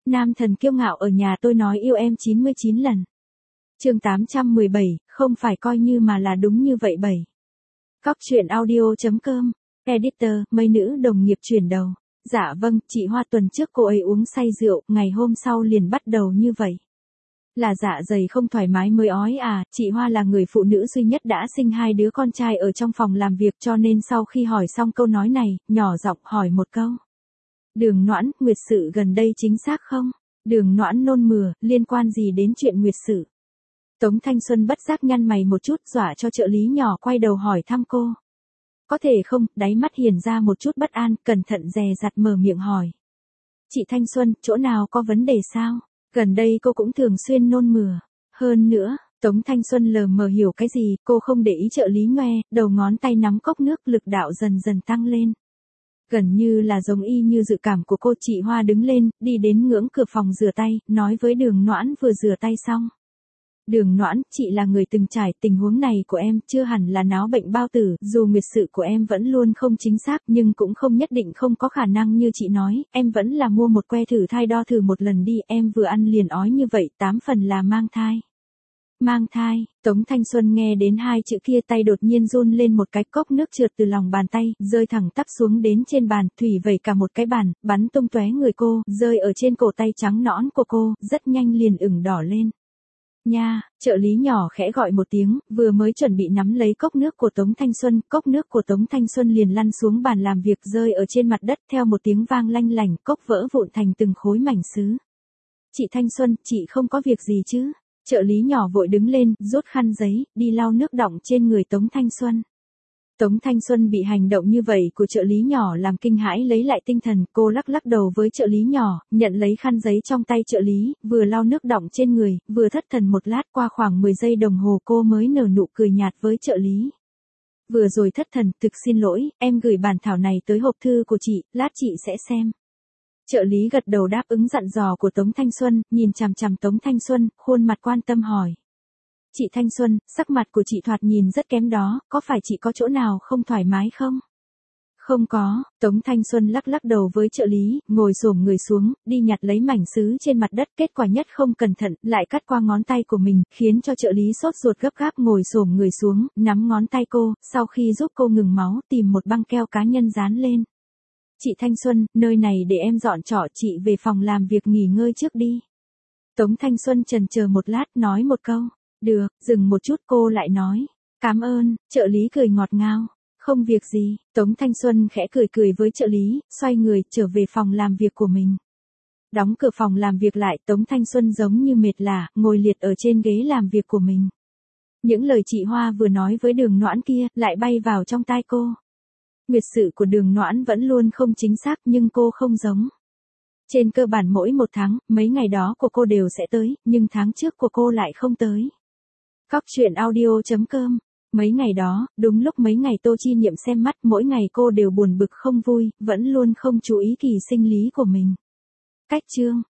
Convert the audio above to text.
Nam thần kiêu ngạo ở nhà tôi nói yêu em 99 lần. Chương 817, không phải coi như mà là đúng như vậy 7. Cóc truyện audio.com. Editor, mấy nữ đồng nghiệp chuyển đầu. Dạ vâng, chị Hoa tuần trước cô ấy uống say rượu, ngày hôm sau liền bắt đầu như vậy. Là dạ dày không thoải mái mới ói à, chị Hoa là người phụ nữ duy nhất đã sinh 2 đứa con trai ở trong phòng làm việc, cho nên sau khi hỏi xong câu nói này, nhỏ giọng hỏi một câu. Đường Noãn, nguyệt sự gần đây chính xác không? Đường Noãn nôn mửa, liên quan gì đến chuyện nguyệt sự? Tống Thanh Xuân bất giác nhăn mày một chút, dọa cho trợ lý nhỏ quay đầu hỏi thăm cô. Có thể không? Đáy mắt hiền ra một chút bất an, cẩn thận dè dặt mở miệng hỏi. Chị Thanh Xuân, chỗ nào có vấn đề sao? Gần đây cô cũng thường xuyên nôn mửa. Hơn nữa, Tống Thanh Xuân lờ mờ hiểu cái gì, cô không để ý trợ lý ngoe, đầu ngón tay nắm cốc nước, lực đạo dần dần tăng lên. Gần như là giống y như dự cảm của cô, chị Hoa đứng lên, đi đến ngưỡng cửa phòng rửa tay, nói với Đường Noãn vừa rửa tay xong. Đường Noãn, chị là người từng trải, tình huống này của em chưa hẳn là náo bệnh bao tử, dù nguyệt sự của em vẫn luôn không chính xác nhưng cũng không nhất định không có khả năng như chị nói, em vẫn là mua một que thử thai đo thử một lần đi, em vừa ăn liền ói như vậy, 8 phần là mang thai. Mang thai, Tống Thanh Xuân nghe đến 2 chữ kia tay đột nhiên run lên một cái, cốc nước trượt từ lòng bàn tay, rơi thẳng tắp xuống đến trên bàn, thủy vẩy cả một cái bàn, bắn tung tóe người cô, rơi ở trên cổ tay trắng nõn của cô, rất nhanh liền ửng đỏ lên. Nha, trợ lý nhỏ khẽ gọi một tiếng, vừa mới chuẩn bị nắm lấy cốc nước của Tống Thanh Xuân, cốc nước của Tống Thanh Xuân liền lăn xuống bàn làm việc rơi ở trên mặt đất theo một tiếng vang lanh lảnh, cốc vỡ vụn thành từng khối mảnh sứ. Chị Thanh Xuân, chị không có việc gì chứ? Trợ lý nhỏ vội đứng lên, rút khăn giấy, đi lau nước đọng trên người Tống Thanh Xuân. Tống Thanh Xuân bị hành động như vậy của trợ lý nhỏ làm kinh hãi, lấy lại tinh thần, cô lắc lắc đầu với trợ lý nhỏ, nhận lấy khăn giấy trong tay trợ lý, vừa lau nước đọng trên người, vừa thất thần một lát, qua khoảng 10 giây đồng hồ cô mới nở nụ cười nhạt với trợ lý. Vừa rồi thất thần, thực xin lỗi, em gửi bản thảo này tới hộp thư của chị, lát chị sẽ xem. Trợ lý gật đầu đáp ứng dặn dò của Tống Thanh Xuân, nhìn chằm chằm Tống Thanh Xuân, khuôn mặt quan tâm hỏi. Chị Thanh Xuân, sắc mặt của chị thoạt nhìn rất kém đó, có phải chị có chỗ nào không thoải mái không? Không có, Tống Thanh Xuân lắc lắc đầu với trợ lý, ngồi xổm người xuống, đi nhặt lấy mảnh sứ trên mặt đất, kết quả nhất không cẩn thận, lại cắt qua ngón tay của mình, khiến cho trợ lý sốt ruột gấp gáp ngồi xổm người xuống, nắm ngón tay cô, sau khi giúp cô ngừng máu, tìm một băng keo cá nhân dán lên. Chị Thanh Xuân, nơi này để em dọn trọ, chị về phòng làm việc nghỉ ngơi trước đi. Tống Thanh Xuân chần chờ một lát, nói một câu. Được, dừng một chút cô lại nói. Cảm ơn, trợ lý cười ngọt ngào. Không việc gì, Tống Thanh Xuân khẽ cười với trợ lý, xoay người, trở về phòng làm việc của mình. Đóng cửa phòng làm việc lại, Tống Thanh Xuân giống như mệt lả, ngồi liệt ở trên ghế làm việc của mình. Những lời chị Hoa vừa nói với Đường Noãn kia, lại bay vào trong tai cô. Nguyệt sự của Đường Noãn vẫn luôn không chính xác nhưng cô không giống. Trên cơ bản mỗi một tháng, mấy ngày đó của cô đều sẽ tới, nhưng tháng trước của cô lại không tới. Cóc truyện audio.com. Mấy ngày đó, đúng lúc mấy ngày Tô Chi Niệm xem mắt, mỗi ngày cô đều buồn bực không vui, vẫn luôn không chú ý kỳ sinh lý của mình. Cách chương.